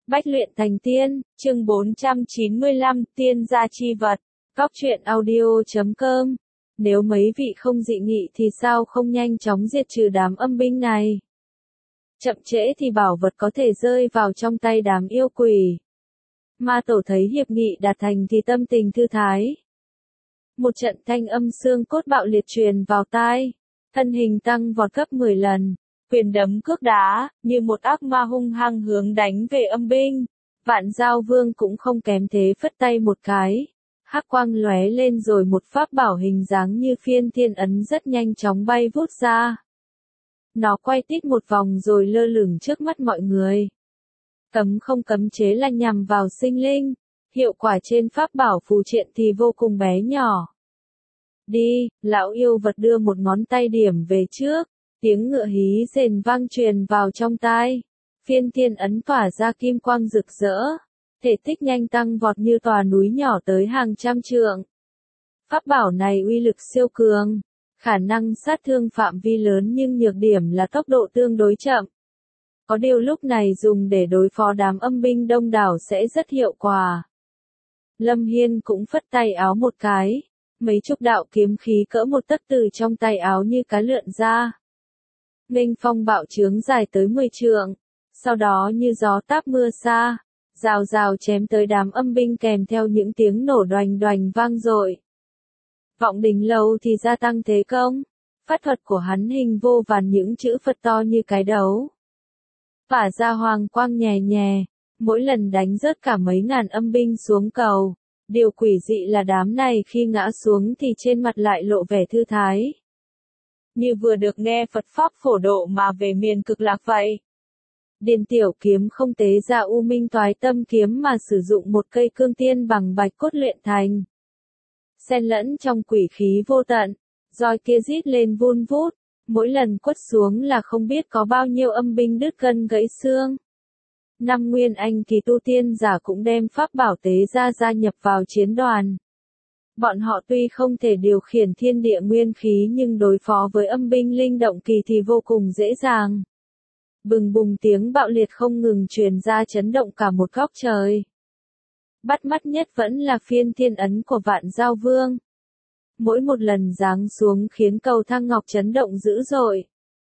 Bách luyện thành tiên, chương 495, tiên gia chi vật. Góc truyện audio.com. Nếu mấy vị không dị nghị thì sao không nhanh chóng diệt trừ đám âm binh này? Chậm trễ thì bảo vật có thể rơi vào trong tay đám yêu quỷ. Ma tổ thấy hiệp nghị đạt thành thì tâm tình thư thái. Một trận thanh âm xương cốt bạo liệt truyền vào tai, thân hình tăng vọt gấp 10 lần. Quyền đấm cước đá, như một ác ma hung hăng hướng đánh về âm binh. Vạn Giao Vương cũng không kém thế, phất tay một cái. Hắc quang lóe lên rồi một pháp bảo hình dáng như phiên thiên ấn rất nhanh chóng bay vút ra. Nó quay tít một vòng rồi lơ lửng trước mắt mọi người. Cấm không cấm chế là nhằm vào sinh linh. Hiệu quả trên pháp bảo phù triện thì vô cùng bé nhỏ. Đi, lão yêu vật đưa một ngón tay điểm về trước. Tiếng ngựa hí rền vang truyền vào trong tai. Phiên thiên ấn tỏa ra kim quang rực rỡ. Thể tích nhanh tăng vọt như tòa núi nhỏ tới hàng trăm trượng. Pháp bảo này uy lực siêu cường. Khả năng sát thương phạm vi lớn nhưng nhược điểm là tốc độ tương đối chậm. Có điều lúc này dùng để đối phó đám âm binh đông đảo sẽ rất hiệu quả. Lâm Hiên cũng phất tay áo một cái. Mấy chục đạo kiếm khí cỡ một tấc từ trong tay áo như cá lượn ra. Nghênh phong bạo chướng dài tới 10 trượng, sau đó như gió táp mưa xa, rào rào chém tới đám âm binh kèm theo những tiếng nổ đoành đoành vang dội. Vọng Đình Lâu thì gia tăng thế công, pháp thuật của hắn hình vô vàn những chữ Phật to như cái đấu. Phả ra hoàng quang nhè nhè, mỗi lần đánh rớt cả mấy ngàn âm binh xuống cầu. Điều quỷ dị là đám này khi ngã xuống thì trên mặt lại lộ vẻ thư thái. Như vừa được nghe Phật Pháp phổ độ mà về miền cực lạc vậy. Điền tiểu kiếm không tế ra U Minh Toái Tâm kiếm mà sử dụng một cây cương tiên bằng bạch cốt luyện thành. Xen lẫn trong quỷ khí vô tận, roi kia rít lên vun vút, mỗi lần quất xuống là không biết có bao nhiêu âm binh đứt gân gãy xương. Năm nguyên anh kỳ tu tiên giả cũng đem pháp bảo tế ra gia nhập vào chiến đoàn. Bọn họ tuy không thể điều khiển thiên địa nguyên khí nhưng đối phó với âm binh linh động kỳ thì vô cùng dễ dàng. Bừng bùng tiếng bạo liệt không ngừng truyền ra chấn động cả một góc trời. Bắt mắt nhất vẫn là phiên thiên ấn của Vạn Giao Vương. Mỗi một lần giáng xuống khiến cầu thang ngọc chấn động dữ dội.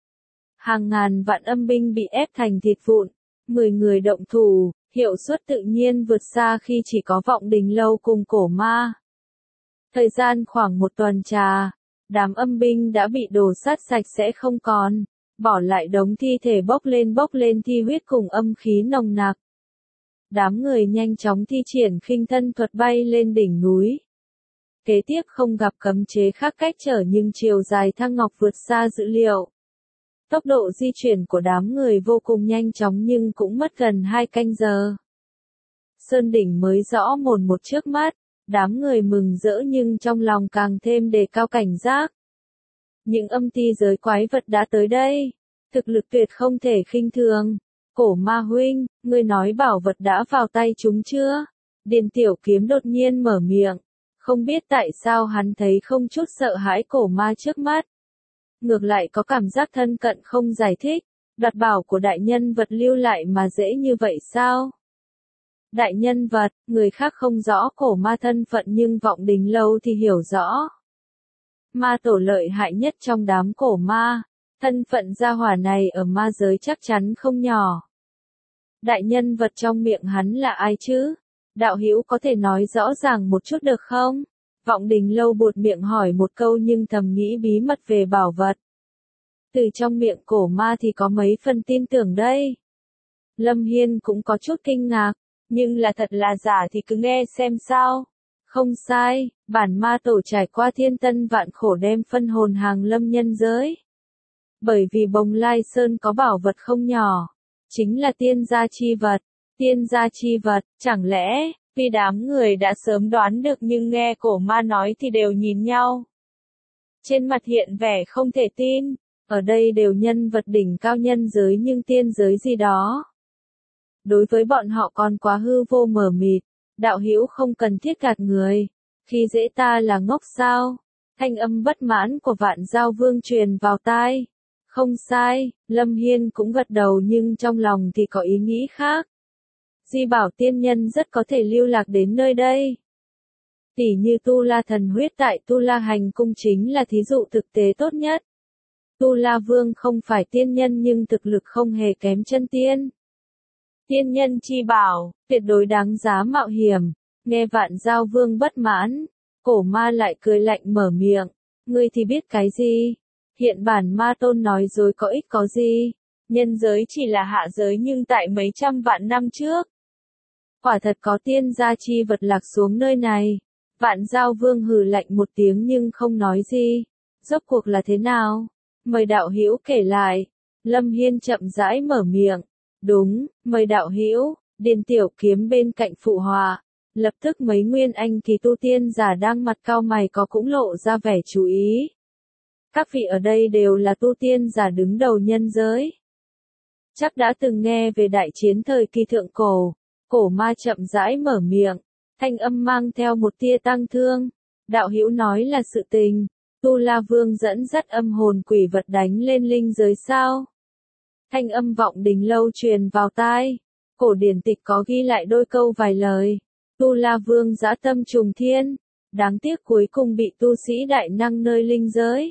Hàng ngàn vạn âm binh bị ép thành thịt vụn, 10 người động thủ, hiệu suất tự nhiên vượt xa khi chỉ có Vọng Đình Lâu cùng cổ ma. Thời gian khoảng một tuần trà, đám âm binh đã bị đổ sát sạch sẽ không còn, bỏ lại đống thi thể bốc lên thi huyết cùng âm khí nồng nặc. Đám người nhanh chóng thi triển khinh thân thuật bay lên đỉnh núi. Kế tiếp không gặp cấm chế khác cách trở nhưng chiều dài thang ngọc vượt xa dữ liệu. Tốc độ di chuyển của đám người vô cùng nhanh chóng nhưng cũng mất gần 2 canh giờ. Sơn đỉnh mới rõ mồn một trước mắt. Đám người mừng rỡ nhưng trong lòng càng thêm đề cao cảnh giác. Những âm ti giới quái vật đã tới đây. Thực lực tuyệt không thể khinh thường. Cổ ma huynh, ngươi nói bảo vật đã vào tay chúng chưa? Điền tiểu kiếm đột nhiên mở miệng. Không biết tại sao hắn thấy không chút sợ hãi cổ ma trước mắt. Ngược lại có cảm giác thân cận không giải thích. Đoạt bảo của đại nhân vật lưu lại mà dễ như vậy sao? Đại nhân vật, người khác không rõ cổ ma thân phận nhưng Vọng Đình Lâu thì hiểu rõ. Ma tổ lợi hại nhất trong đám cổ ma, thân phận gia hỏa này ở ma giới chắc chắn không nhỏ. Đại nhân vật trong miệng hắn là ai chứ? Đạo hữu có thể nói rõ ràng một chút được không? Vọng Đình Lâu buột miệng hỏi một câu nhưng thầm nghĩ bí mật về bảo vật. Từ trong miệng cổ ma thì có mấy phần tin tưởng đây. Lâm Hiên cũng có chút kinh ngạc. Nhưng là thật là giả thì cứ nghe xem sao. Không sai, bản ma tổ trải qua thiên tân vạn khổ đem phân hồn hàng lâm nhân giới. Bởi vì Bồng Lai Sơn có bảo vật không nhỏ. Chính là tiên gia chi vật. Tiên gia chi vật, chẳng lẽ, vì đám người đã sớm đoán được nhưng nghe cổ ma nói thì đều nhìn nhau. Trên mặt hiện vẻ không thể tin. Ở đây đều nhân vật đỉnh cao nhân giới nhưng tiên giới gì đó. Đối với bọn họ còn quá hư vô mờ mịt, đạo hữu không cần thiết gạt người, khi dễ ta là ngốc sao? Thanh âm bất mãn của Vạn Giao Vương truyền vào tai. Không sai, Lâm Hiên cũng gật đầu nhưng trong lòng thì có ý nghĩ khác. Di bảo tiên nhân rất có thể lưu lạc đến nơi đây. Tỉ như Tu La thần huyết tại Tu La hành cung chính là thí dụ thực tế tốt nhất. Tu La Vương không phải tiên nhân nhưng thực lực không hề kém chân tiên. Tiên nhân chi bảo, tuyệt đối đáng giá mạo hiểm. Nghe Vạn Giao Vương bất mãn, Cổ Ma lại cười lạnh mở miệng. Ngươi thì biết cái gì? Hiện bản Ma Tôn nói dối có ích có gì? Nhân giới chỉ là hạ giới nhưng tại mấy trăm vạn năm trước. Quả thật có tiên gia chi vật lạc xuống nơi này. Vạn Giao Vương hừ lạnh một tiếng nhưng không nói gì. Rốt cuộc là thế nào? Mời đạo hữu kể lại. Lâm Hiên chậm rãi mở miệng. Đúng, mời đạo hữu. Điền Tiểu Kiếm bên cạnh phụ họa. Lập tức mấy nguyên anh kỳ tu tiên giả đang mặt cau mày có cũng lộ ra vẻ chú ý. Các vị ở đây đều là tu tiên giả đứng đầu nhân giới. Chắc đã từng nghe về đại chiến thời kỳ thượng cổ. Cổ Ma chậm rãi mở miệng, thanh âm mang theo một tia tăng thương. Đạo hữu nói là sự tình, Tu La Vương dẫn dắt âm hồn quỷ vật đánh lên linh giới sao? Thanh âm vọng đình lâu truyền vào tai. Cổ điển tịch có ghi lại đôi câu vài lời. Tu La Vương dã tâm trùng thiên, đáng tiếc cuối cùng bị tu sĩ đại năng nơi linh giới.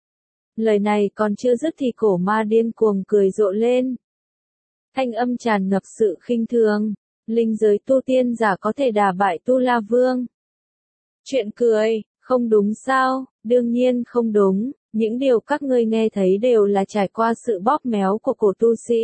Lời này còn chưa dứt thì Cổ Ma điên cuồng cười rộ lên. Thanh âm tràn ngập sự khinh thường. Linh giới tu tiên giả có thể đả bại Tu La Vương. Chuyện cười, không đúng sao? Đương nhiên không đúng, những điều các ngươi nghe thấy đều là trải qua sự bóp méo của cổ tu sĩ.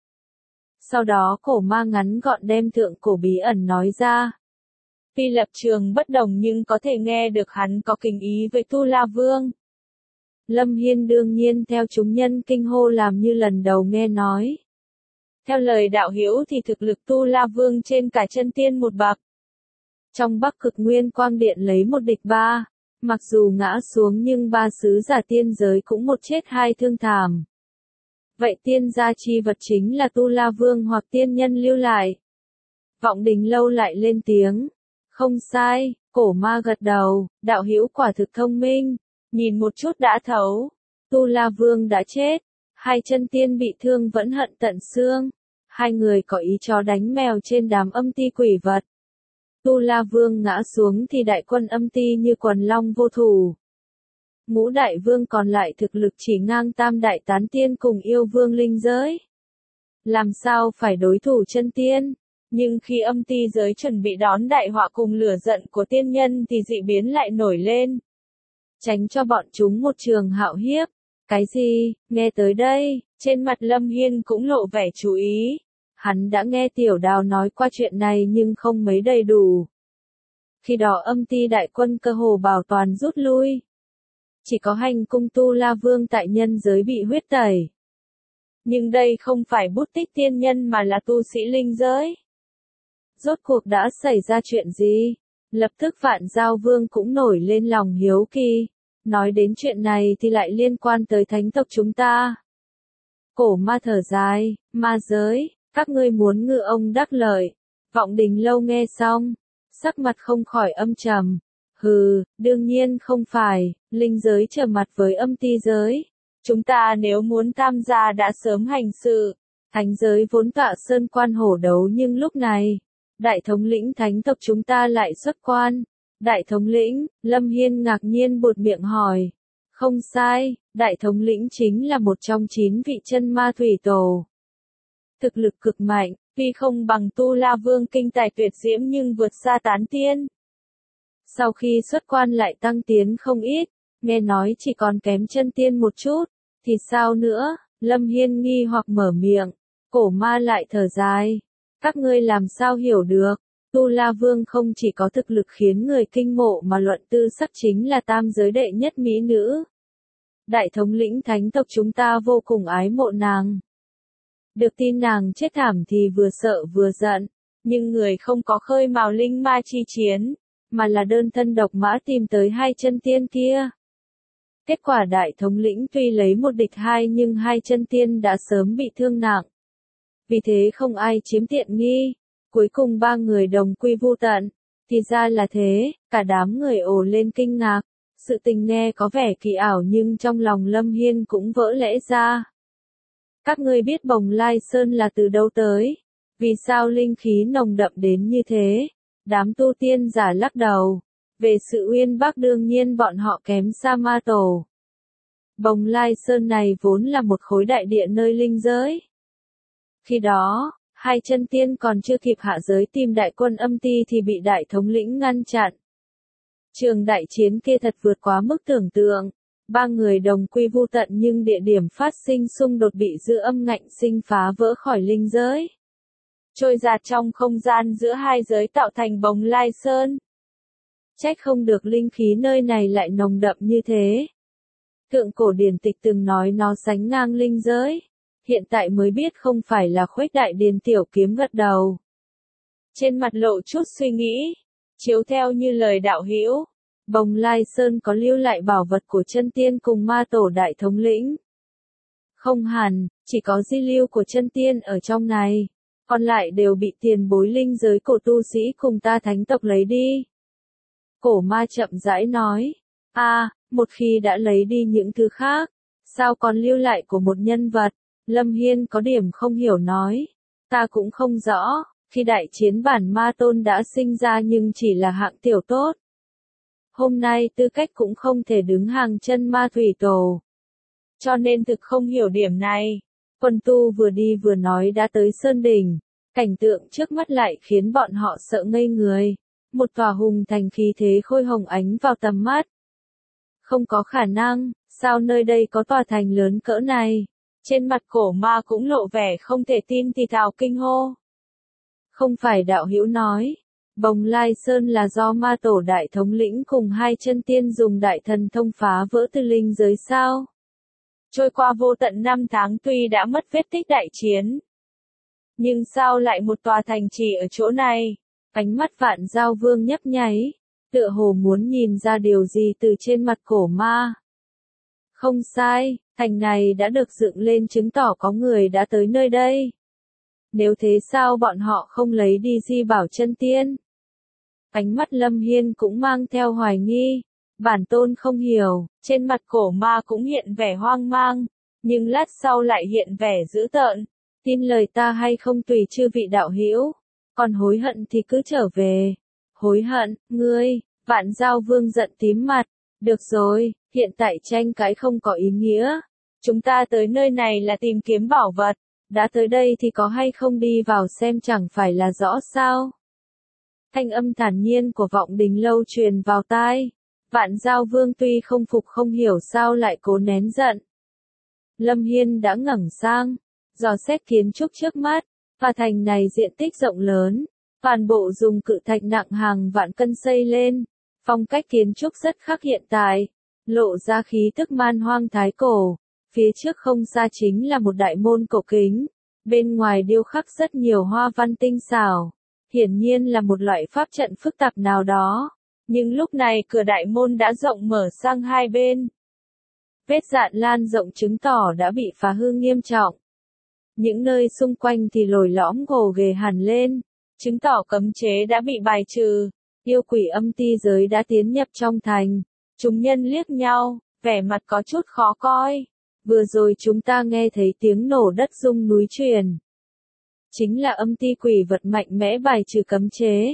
Sau đó Cổ Ma ngắn gọn đem thượng cổ bí ẩn nói ra. Tuy lập trường bất đồng nhưng có thể nghe được hắn có kính ý với Tu La Vương. Lâm Hiên đương nhiên theo chúng nhân kinh hô làm như lần đầu nghe nói. Theo lời đạo hữu thì thực lực Tu La Vương trên cả chân tiên một bậc. Trong Bắc Cực Nguyên Quang Điện lấy một địch ba, mặc dù ngã xuống nhưng ba sứ giả tiên giới cũng một chết hai thương thảm. Vậy tiên gia chi vật chính là Tu La Vương hoặc tiên nhân lưu lại. Vọng đình lâu lại lên tiếng. Không sai, Cổ Ma gật đầu, đạo hữu quả thực thông minh, nhìn một chút đã thấu. Tu La Vương đã chết, hai chân tiên bị thương vẫn hận tận xương. Hai người có ý chó đánh mèo trên đám âm ti quỷ vật. Tu La Vương ngã xuống thì đại quân âm ti như quần long vô thủ. Ngũ đại vương còn lại thực lực chỉ ngang tam đại tán tiên cùng yêu vương linh giới. Làm sao phải đối thủ chân tiên? Nhưng khi âm ti giới chuẩn bị đón đại họa cùng lửa giận của tiên nhân thì dị biến lại nổi lên. Tránh cho bọn chúng một trường hạo hiếp. Cái gì? Nghe tới đây, trên mặt Lâm Hiên cũng lộ vẻ chú ý. Hắn đã nghe Tiểu Đào nói qua chuyện này nhưng không mấy đầy đủ. Khi đó âm ti đại quân cơ hồ bảo toàn rút lui. Chỉ có hành cung Tu La Vương tại nhân giới bị huyết tẩy. Nhưng đây không phải bút tích tiên nhân mà là tu sĩ linh giới. Rốt cuộc đã xảy ra chuyện gì? Lập tức Vạn Giao Vương cũng nổi lên lòng hiếu kỳ. Nói đến chuyện này thì lại liên quan tới thánh tộc chúng ta. Cổ Ma thở dài, ma giới, các ngươi muốn ngư ông đắc lợi. Vọng đình lâu nghe xong, sắc mặt không khỏi âm trầm. Hừ, đương nhiên không phải, linh giới trở mặt với âm ti giới. Chúng ta nếu muốn tham gia đã sớm hành sự. Thánh giới vốn tọa sơn quan hổ đấu nhưng lúc này, đại thống lĩnh thánh tộc chúng ta lại xuất quan. Đại thống lĩnh, Lâm Hiên ngạc nhiên buột miệng hỏi. Không sai, đại thống lĩnh chính là một trong 9 vị chân ma thủy tổ. Thực lực cực mạnh, tuy không bằng Tu La Vương kinh tài tuyệt diễm nhưng vượt xa tán tiên. Sau khi xuất quan lại tăng tiến không ít, nghe nói chỉ còn kém chân tiên một chút, thì sao nữa? Lâm Hiên nghi hoặc mở miệng, Cổ Ma lại thở dài. Các ngươi làm sao hiểu được? Tu La Vương không chỉ có thực lực khiến người kinh mộ mà luận tư sắc chính là tam giới đệ nhất mỹ nữ. Đại thống lĩnh thánh tộc chúng ta vô cùng ái mộ nàng. Được tin nàng chết thảm thì vừa sợ vừa giận, nhưng người không có khơi mào linh ma chi chiến, mà là đơn thân độc mã tìm tới hai chân tiên kia. Kết quả đại thống lĩnh tuy lấy một địch hai nhưng hai chân tiên đã sớm bị thương nặng. Vì thế không ai chiếm tiện nghi. Cuối cùng ba người đồng quy vu tận. Thì ra là thế, cả đám người ồ lên kinh ngạc. Sự tình nghe có vẻ kỳ ảo nhưng trong lòng Lâm Hiên cũng vỡ lẽ ra. Các ngươi biết Bồng Lai Sơn là từ đâu tới? Vì sao linh khí nồng đậm đến như thế? Đám tu tiên giả lắc đầu. Về sự uyên bác đương nhiên bọn họ kém xa ma tổ. Bồng Lai Sơn này vốn là một khối đại địa nơi linh giới. Khi đó, hai chân tiên còn chưa kịp hạ giới tìm đại quân âm ti thì bị đại thống lĩnh ngăn chặn. Trường đại chiến kia thật vượt quá mức tưởng tượng. Ba người đồng quy vu tận nhưng địa điểm phát sinh xung đột bị dư âm ngạnh sinh phá vỡ khỏi linh giới. Trôi giạt trong không gian giữa hai giới tạo thành Bồng Lai Sơn. Trách không được linh khí nơi này lại nồng đậm như thế. Thượng cổ điển tịch từng nói nó sánh ngang linh giới. Hiện tại mới biết không phải là Khuếch Đại Điền tiểu kiếm gật đầu. Trên mặt lộ chút suy nghĩ, chiếu theo như lời đạo hữu, Bồng Lai Sơn có lưu lại bảo vật của chân tiên cùng ma tổ đại thống lĩnh. Không hẳn, chỉ có di lưu của chân tiên ở trong này, còn lại đều bị tiền bối linh giới cổ tu sĩ cùng ta thánh tộc lấy đi. Cổ ma chậm rãi nói, một khi đã lấy đi những thứ khác, sao còn lưu lại của một nhân vật? Lâm Hiên có điểm không hiểu nói, ta cũng không rõ, khi đại chiến bản ma tôn đã sinh ra nhưng chỉ là hạng tiểu tốt. Hôm nay tư cách cũng không thể đứng hàng chân ma thủy tổ. Cho nên thực không hiểu điểm này. Quân tu vừa đi vừa nói đã tới Sơn Đỉnh. Cảnh tượng trước mắt lại khiến bọn họ sợ ngây người. Một tòa hùng thành khí thế khôi hồng ánh vào tầm mắt. Không có khả năng, sao nơi đây có tòa thành lớn cỡ này? Trên mặt cổ ma cũng lộ vẻ không thể tin thì thào kinh hô. Không phải đạo hữu nói, Bồng Lai Sơn là do ma tổ đại thống lĩnh cùng hai chân tiên dùng đại thần thông phá vỡ từ linh giới sao? Trôi qua vô tận năm tháng tuy đã mất vết tích đại chiến. Nhưng sao lại một tòa thành trì ở chỗ này? Ánh mắt Vạn Giao Vương nhấp nháy, tựa hồ muốn nhìn ra điều gì từ trên mặt cổ ma. Không sai, thành này đã được dựng lên chứng tỏ có người đã tới nơi đây. Nếu thế sao bọn họ không lấy đi di bảo chân tiên? Ánh mắt Lâm Hiên cũng mang theo hoài nghi. Bản tôn không hiểu, trên mặt cổ ma cũng hiện vẻ hoang mang, nhưng lát sau lại hiện vẻ dữ tợn. Tin lời ta hay không tùy chư vị đạo hữu, còn hối hận thì cứ trở về. Hối hận, ngươi, Vạn Giao Vương giận tím mặt. Được rồi, hiện tại tranh cãi không có ý nghĩa. Chúng ta tới nơi này là tìm kiếm bảo vật, đã tới đây thì có hay không đi vào xem chẳng phải là rõ sao. Thanh âm thản nhiên của Vọng Đình Lâu truyền vào tai. Vạn Giao Vương tuy không phục không hiểu sao lại cố nén giận. Lâm Hiên đã ngẩng sang, dò xét kiến trúc trước mắt, tòa thành này diện tích rộng lớn, toàn bộ dùng cự thạch nặng hàng vạn cân xây lên, phong cách kiến trúc rất khác hiện tại, lộ ra khí tức man hoang thái cổ, phía trước không xa chính là một đại môn cổ kính, bên ngoài điêu khắc rất nhiều hoa văn tinh xảo, hiển nhiên là một loại pháp trận phức tạp nào đó. Nhưng lúc này cửa đại môn đã rộng mở sang hai bên. Vết dạn lan rộng chứng tỏ đã bị phá hư nghiêm trọng. Những nơi xung quanh thì lồi lõm gồ ghề hẳn lên, chứng tỏ cấm chế đã bị bài trừ. Yêu quỷ âm ti giới đã tiến nhập trong thành. Chúng nhân liếc nhau, vẻ mặt có chút khó coi. Vừa rồi chúng ta nghe thấy tiếng nổ đất rung núi truyền. Chính là âm ti quỷ vật mạnh mẽ bài trừ cấm chế.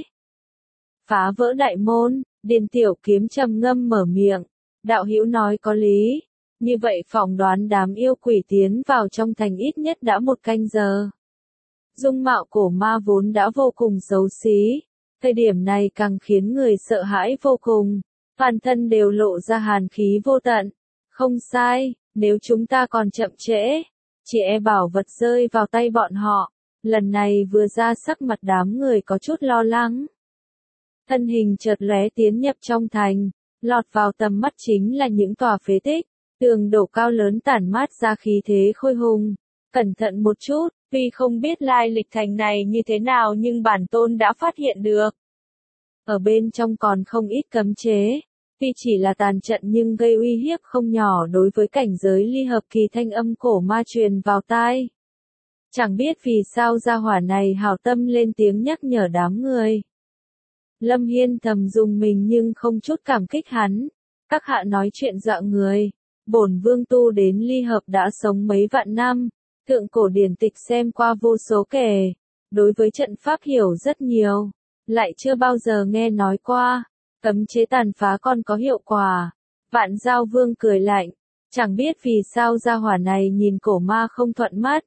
Phá vỡ đại môn, Điền Tiểu Kiếm trầm ngâm mở miệng, đạo hữu nói có lý, như vậy phỏng đoán đám yêu quỷ tiến vào trong thành ít nhất đã 1 canh giờ. Dung mạo cổ ma vốn đã vô cùng xấu xí, thời điểm này càng khiến người sợ hãi vô cùng, toàn thân đều lộ ra hàn khí vô tận. Không sai, nếu chúng ta còn chậm trễ, chỉ e bảo vật rơi vào tay bọn họ. Lần này vừa ra sắc mặt đám người có chút lo lắng. Thân hình chợt lóe tiến nhập trong thành, lọt vào tầm mắt chính là những tòa phế tích, tường đổ cao lớn tản mát ra khí thế khôi hùng. Cẩn thận một chút, tuy không biết lai lịch thành này như thế nào nhưng bản tôn đã phát hiện được. Ở bên trong còn không ít cấm chế, tuy chỉ là tàn trận nhưng gây uy hiếp không nhỏ đối với cảnh giới ly hợp kỳ. Thanh âm cổ ma truyền vào tai. Chẳng biết vì sao gia hỏa này hảo tâm lên tiếng nhắc nhở đám người. Lâm Hiên thầm dùng mình nhưng không chút cảm kích hắn. Các hạ nói chuyện dọa người. Bổn vương tu đến ly hợp đã sống mấy vạn năm. Thượng cổ điển tịch xem qua vô số kể. đối với trận pháp hiểu rất nhiều, lại chưa bao giờ nghe nói qua, cấm chế tàn phá còn có hiệu quả. Vạn Giao Vương cười lạnh, chẳng biết vì sao gia hỏa này nhìn cổ ma không thuận mắt.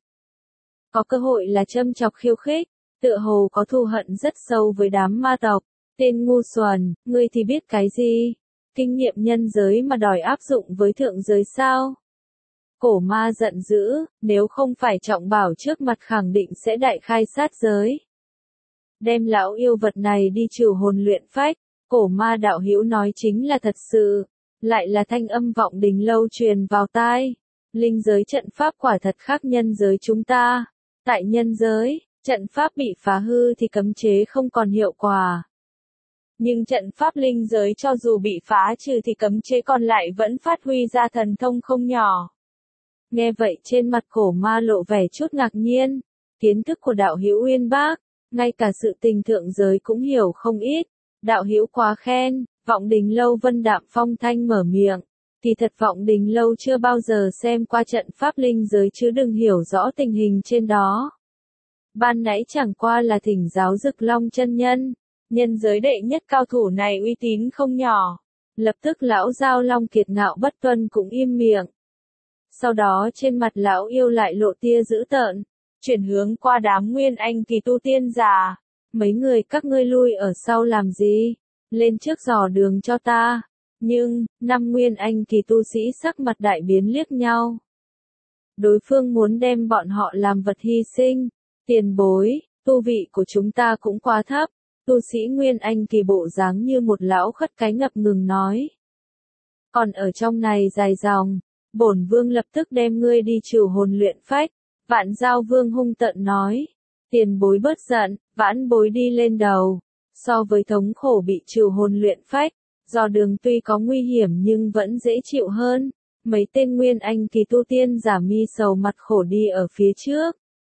Có cơ hội là châm chọc khiêu khích, tựa hồ có thù hận rất sâu với đám ma tộc. Tên ngu xuẩn, ngươi thì biết cái gì? Kinh nghiệm nhân giới mà đòi áp dụng với thượng giới sao? Cổ ma giận dữ, nếu không phải trọng bảo trước mặt khẳng định sẽ đại khai sát giới. Đem lão yêu vật này đi trừ hồn luyện phách, cổ ma đạo hữu nói chính là thật sự, lại là thanh âm vọng đình lâu truyền vào tai. Linh giới trận pháp quả thật khác nhân giới chúng ta. Tại nhân giới, trận pháp bị phá hư thì cấm chế không còn hiệu quả. Nhưng trận pháp linh giới cho dù bị phá trừ thì cấm chế còn lại vẫn phát huy ra thần thông không nhỏ. Nghe vậy trên mặt cổ ma lộ vẻ chút ngạc nhiên, kiến thức của đạo hữu uyên bác, ngay cả sự tình thượng giới cũng hiểu không ít, đạo hữu quá khen. Vọng Đình Lâu vân đạm phong thanh mở miệng, thì thật Vọng Đình Lâu chưa bao giờ xem qua trận pháp linh giới chứ đừng hiểu rõ tình hình trên đó. Ban nãy chẳng qua là thỉnh giáo Dực Long chân nhân, nhân giới đệ nhất cao thủ này uy tín không nhỏ. Lập tức lão Giao Long kiệt ngạo bất tuân cũng im miệng. Sau đó trên mặt lão yêu lại lộ tia dữ tợn, chuyển hướng qua đám nguyên anh kỳ tu tiên già. Mấy người các ngươi lui ở sau làm gì? Lên trước dò đường cho ta. Nhưng, năm nguyên anh kỳ tu sĩ sắc mặt đại biến liếc nhau. Đối phương muốn đem bọn họ làm vật hy sinh. Tiền bối, tu vị của chúng ta cũng quá thấp. Tu sĩ nguyên anh kỳ bộ dáng như một lão khất cái ngập ngừng nói. Còn ở trong này dài dòng, bổn vương lập tức đem ngươi đi trừ hồn luyện phách. Vạn Giao Vương hung tợn nói. Tiền bối bớt giận, vãn bối đi lên đầu. So với thống khổ bị trừ hồn luyện phách, dò đường tuy có nguy hiểm nhưng vẫn dễ chịu hơn. Mấy tên nguyên anh kỳ tu tiên giả mi sầu mặt khổ đi ở phía trước.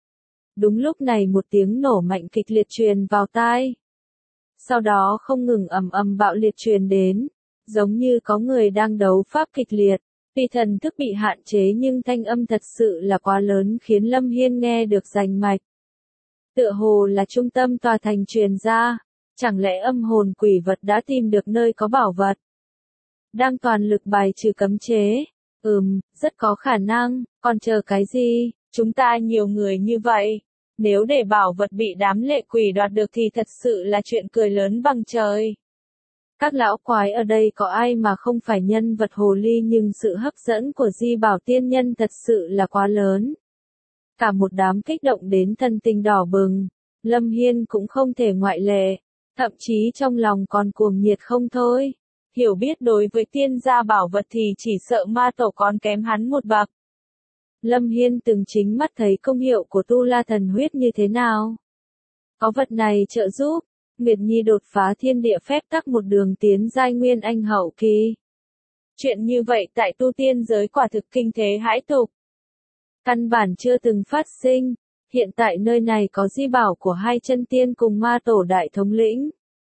Đúng lúc này một tiếng nổ mạnh kịch liệt truyền vào tai. Sau đó không ngừng ầm ầm bạo liệt truyền đến, giống như có người đang đấu pháp kịch liệt. Tuy thần thức bị hạn chế nhưng thanh âm thật sự là quá lớn khiến Lâm Hiên nghe được rành mạch. Tựa hồ là trung tâm tòa thành truyền ra. Chẳng lẽ âm hồn quỷ vật đã tìm được nơi có bảo vật? Đang toàn lực bài trừ cấm chế. Rất có khả năng, còn chờ cái gì? Chúng ta nhiều người như vậy. Nếu để bảo vật bị đám lệ quỷ đoạt được thì thật sự là chuyện cười lớn bằng trời. Các lão quái ở đây có ai mà không phải nhân vật hồ ly nhưng sự hấp dẫn của Di Bảo tiên nhân thật sự là quá lớn. Cả một đám kích động đến thân tình đỏ bừng. Lâm Hiên cũng không thể ngoại lệ. Thậm chí trong lòng còn cuồng nhiệt không thôi. Hiểu biết đối với tiên gia bảo vật thì chỉ sợ ma tổ còn kém hắn một bậc. Lâm Hiên từng chính mắt thấy công hiệu của tu la thần huyết như thế nào. Có vật này trợ giúp, Nguyệt Nhi đột phá thiên địa phép tắc một đường tiến giai nguyên anh hậu kỳ. Chuyện như vậy tại tu tiên giới quả thực kinh thế hãi tục. Căn bản chưa từng phát sinh. Hiện tại nơi này có di bảo của hai chân tiên cùng ma tổ đại thống lĩnh.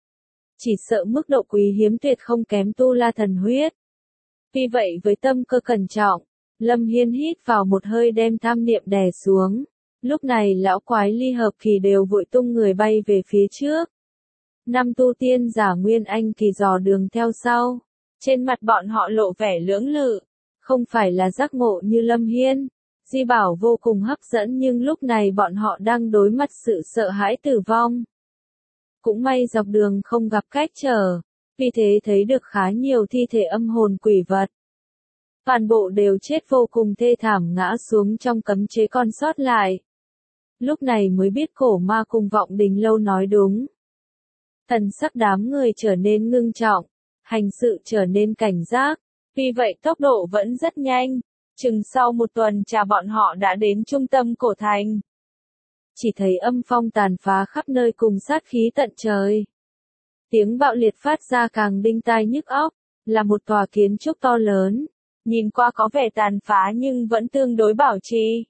Chỉ sợ mức độ quý hiếm tuyệt không kém tu la thần huyết. Vì vậy với tâm cơ cẩn trọng, Lâm Hiên hít vào một hơi đem tham niệm đè xuống. Lúc này lão quái ly hợp kỳ đều vội tung người bay về phía trước. Năm tu tiên giả nguyên anh kỳ dò đường theo sau. Trên mặt bọn họ lộ vẻ lưỡng lự. Không phải là giác ngộ như Lâm Hiên. Di bảo vô cùng hấp dẫn nhưng lúc này bọn họ đang đối mặt sự sợ hãi tử vong. Cũng may dọc đường không gặp cách trở, vì thế thấy được khá nhiều thi thể âm hồn quỷ vật. Toàn bộ đều chết vô cùng thê thảm ngã xuống trong cấm chế còn sót lại. Lúc này mới biết cổ ma cùng Vọng Đình Lâu nói đúng. Thần sắc đám người trở nên ngưng trọng, hành sự trở nên cảnh giác, vì vậy tốc độ vẫn rất nhanh. Chừng sau một tuần trà bọn họ đã đến trung tâm cổ thành. Chỉ thấy âm phong tàn phá khắp nơi cùng sát khí tận trời. Tiếng bạo liệt phát ra càng đinh tai nhức óc, là một tòa kiến trúc to lớn. Nhìn qua có vẻ tàn phá nhưng vẫn tương đối bảo trì.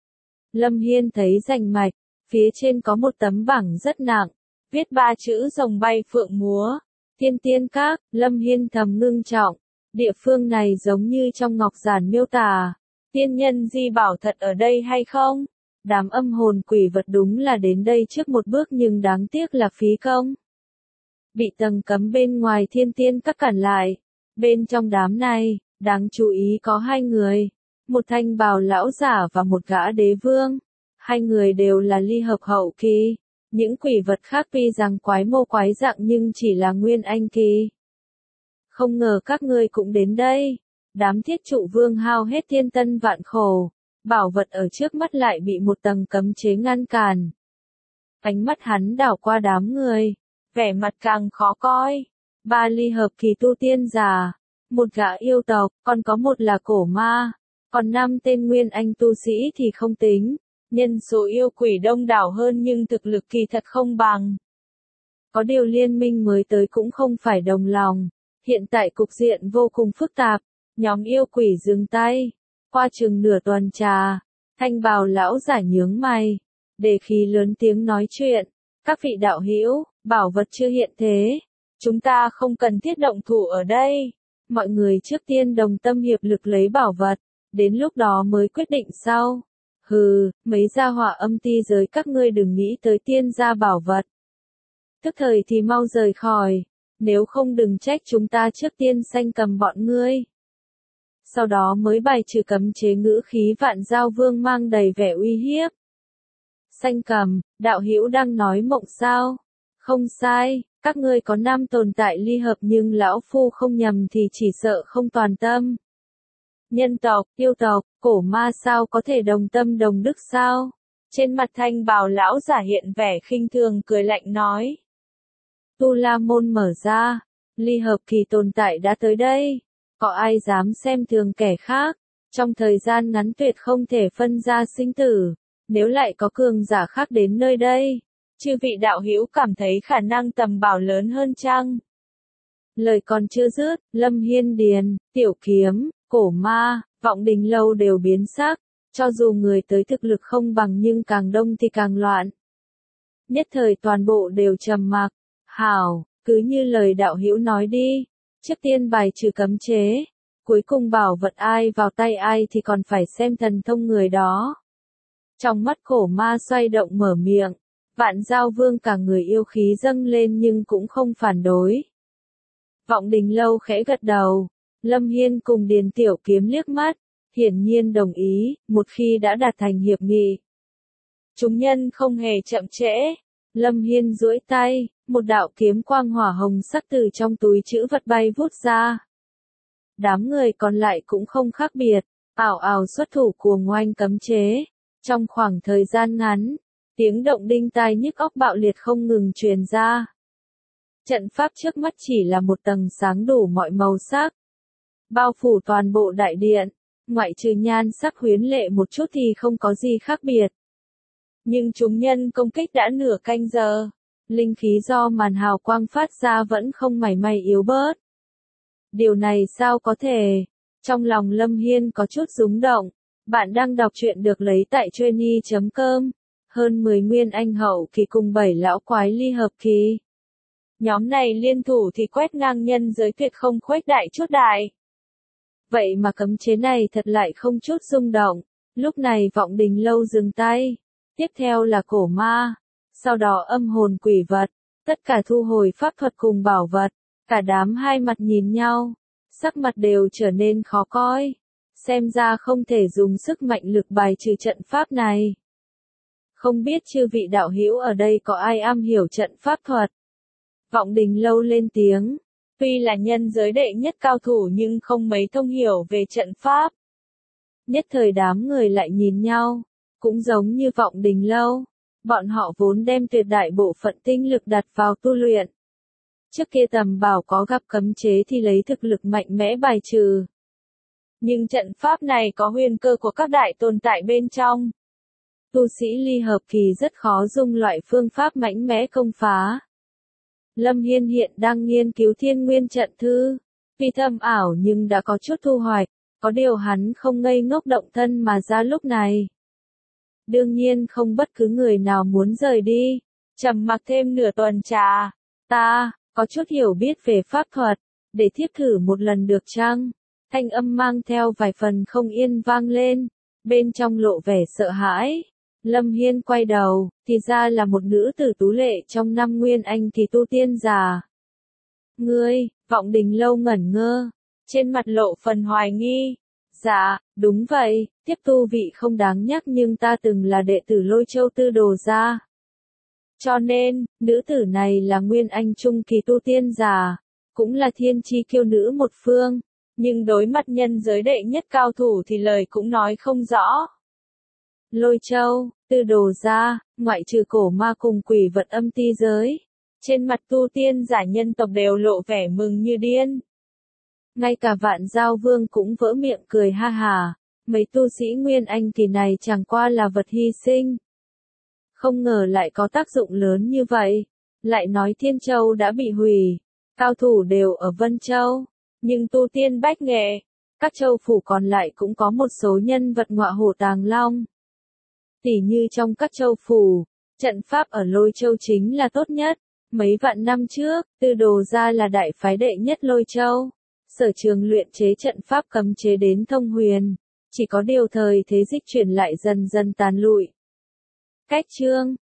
Lâm Hiên thấy rành mạch, phía trên có một tấm bảng rất nặng, viết 3 chữ rồng bay phượng múa. Thiên Tiên Các. Lâm Hiên thầm ngưng trọng. Địa phương này giống như trong ngọc giản miêu tả. Tiên nhân di bảo thật ở đây hay không? Đám âm hồn quỷ vật đúng là đến đây trước một bước nhưng đáng tiếc là phí công. Bị tầng cấm bên ngoài thiên tiên các cản lại. Bên trong đám này, đáng chú ý có hai người. Một thanh bào lão giả và một gã đế vương. Hai người đều là ly hợp hậu kỳ. Những quỷ vật khác tuy rằng quái mô quái dạng nhưng chỉ là nguyên anh kỳ. Không ngờ các ngươi cũng đến đây. Đám thiết trụ vương hao hết thiên tân vạn khổ. Bảo vật ở trước mắt lại bị một tầng cấm chế ngăn cản. Ánh mắt hắn đảo qua đám người. Vẻ mặt càng khó coi. Ba ly hợp kỳ tu tiên giả. Một gã yêu tộc, còn có một là cổ ma. Còn 5 tên nguyên anh tu sĩ thì không tính. Nhân số yêu quỷ đông đảo hơn nhưng thực lực kỳ thật không bằng. Có điều liên minh mới tới cũng không phải đồng lòng. Hiện tại cục diện vô cùng phức tạp. Nhóm yêu quỷ dừng tay. Qua chừng nửa tuần trà. Thanh bào lão giả nhướng mày. Đề khí lớn tiếng nói chuyện. Các vị đạo hữu, bảo vật chưa hiện thế. Chúng ta không cần thiết động thủ ở đây. Mọi người trước tiên đồng tâm hiệp lực lấy bảo vật. Đến lúc đó mới quyết định sau. Hừ, mấy gia hỏa âm ti giới các ngươi đừng nghĩ tới tiên gia bảo vật. Tức thời thì mau rời khỏi. Nếu không đừng trách chúng ta trước tiên sanh cầm bọn ngươi. Sau đó mới bài trừ cấm chế ngữ khí Vạn Giao Vương mang đầy vẻ uy hiếp. Sanh cầm, đạo hữu đang nói mộng sao? Không sai, các ngươi có 5 tồn tại ly hợp nhưng lão phu không nhầm thì chỉ sợ không toàn tâm. Nhân tộc, yêu tộc, cổ ma sao có thể đồng tâm đồng đức sao? Trên mặt thanh bào lão giả hiện vẻ khinh thường cười lạnh nói. Tu La môn mở ra, ly hợp kỳ tồn tại đã tới đây. Có ai dám xem thường kẻ khác? Trong thời gian ngắn tuyệt không thể phân ra sinh tử. Nếu lại có cường giả khác đến nơi đây, chư vị đạo hữu cảm thấy khả năng tầm bảo lớn hơn chăng? Lời còn chưa dứt, Lâm Hiên Điền, Tiểu Kiếm, Cổ Ma, Vọng Đình Lâu đều biến sắc. Cho dù người tới thực lực không bằng nhưng càng đông thì càng loạn. Nhất thời toàn bộ đều trầm mặc. Hảo, cứ như lời đạo hữu nói đi. Trước tiên bài trừ cấm chế. Cuối cùng bảo vật ai vào tay ai thì còn phải xem thần thông người đó. Trong mắt Cổ Ma xoay động mở miệng. Vạn Giao Vương cả người yêu khí dâng lên nhưng cũng không phản đối. Vọng Đình Lâu khẽ gật đầu. Lâm Hiên cùng Điền Tiểu Kiếm liếc mắt. Hiển nhiên đồng ý, một khi đã đạt thành hiệp nghị. Chúng nhân không hề chậm trễ. Lâm Hiên duỗi tay, một đạo kiếm quang hỏa hồng sắc từ trong túi trữ vật bay vút ra. Đám người còn lại cũng không khác biệt, ảo ảo xuất thủ cuồng oanh cấm chế. Trong khoảng thời gian ngắn, tiếng động đinh tai nhức óc bạo liệt không ngừng truyền ra. Trận pháp trước mắt chỉ là một tầng sáng đủ mọi màu sắc. Bao phủ toàn bộ đại điện, ngoại trừ nhan sắc huyến lệ một chút thì không có gì khác biệt. Nhưng chúng nhân công kích đã nửa canh giờ. Linh khí do màn hào quang phát ra vẫn không mảy may yếu bớt. Điều này sao có thể? Trong lòng Lâm Hiên có chút rúng động. Bạn đang đọc truyện được lấy tại Truyeni.com. Hơn 10 nguyên anh hậu kỳ cùng 7 lão quái ly hợp kỳ. Nhóm này liên thủ thì quét ngang nhân giới tuyệt không khuếch đại chút đại. Vậy mà cấm chế này thật lại không chút rung động. Lúc này Vọng Đình Lâu dừng tay. Tiếp theo là Cổ Ma. Sau đó âm hồn quỷ vật. Tất cả thu hồi pháp thuật cùng bảo vật. Cả đám hai mặt nhìn nhau. Sắc mặt đều trở nên khó coi. Xem ra không thể dùng sức mạnh lực bài trừ trận pháp này. Không biết chư vị đạo hữu ở đây có ai am hiểu trận pháp thuật? Vọng Đình Lâu lên tiếng. Tuy là nhân giới đệ nhất cao thủ nhưng không mấy thông hiểu về trận pháp. Nhất thời đám người lại nhìn nhau. Cũng giống như Vọng Đình Lâu. Bọn họ vốn đem tuyệt đại bộ phận tinh lực đặt vào tu luyện. Trước kia tầm bảo có gặp cấm chế thì lấy thực lực mạnh mẽ bài trừ. Nhưng trận pháp này có huyền cơ của các đại tồn tại bên trong. Tu sĩ ly hợp kỳ rất khó dùng loại phương pháp mạnh mẽ công phá. Lâm Hiên hiện đang nghiên cứu Thiên Nguyên trận thư. Tuy thâm ảo nhưng đã có chút thu hoạch. Có điều hắn không ngây ngốc động thân mà ra lúc này. Đương nhiên không bất cứ người nào muốn rời đi. Trầm mặc thêm nửa tuần trà. Ta, có chút hiểu biết về pháp thuật. Để thiếp thử một lần được chăng? Thanh âm mang theo vài phần không yên vang lên. Bên trong lộ vẻ sợ hãi. Lâm Hiên quay đầu, thì ra là một nữ tử tú lệ trong năm Nguyên Anh kỳ tu tiên giả. Ngươi, Vọng Đình Lâu ngẩn ngơ, trên mặt lộ phần hoài nghi. Dạ, đúng vậy, tiếp tu vị không đáng nhắc nhưng ta từng là đệ tử Lôi Châu Tư Đồ gia. Cho nên, nữ tử này là Nguyên Anh trung kỳ tu tiên giả, cũng là thiên chi kiêu nữ một phương, nhưng đối mặt nhân giới đệ nhất cao thủ thì lời cũng nói không rõ. Lôi Châu, Tư Đồ gia, ngoại trừ cổ ma cùng quỷ vật âm ti giới, trên mặt tu tiên giả nhân tộc đều lộ vẻ mừng như điên. Ngay cả Vạn Giao Vương cũng vỡ miệng cười ha hà, mấy tu sĩ Nguyên Anh kỳ này chẳng qua là vật hy sinh. Không ngờ lại có tác dụng lớn như vậy. Lại nói Thiên Châu đã bị hủy, cao thủ đều ở Vân Châu, nhưng tu tiên bách nghệ, các châu phủ còn lại cũng có một số nhân vật ngọa hổ tàng long. Tỉ như trong các châu phủ, trận pháp ở Lôi Châu chính là tốt nhất. Mấy vạn năm trước, Tư Đồ gia là đại phái đệ nhất Lôi Châu. Sở trường luyện chế trận pháp cấm chế đến thông huyền, chỉ có điều thời thế dịch chuyển lại dần dần tàn lụi. Cách chương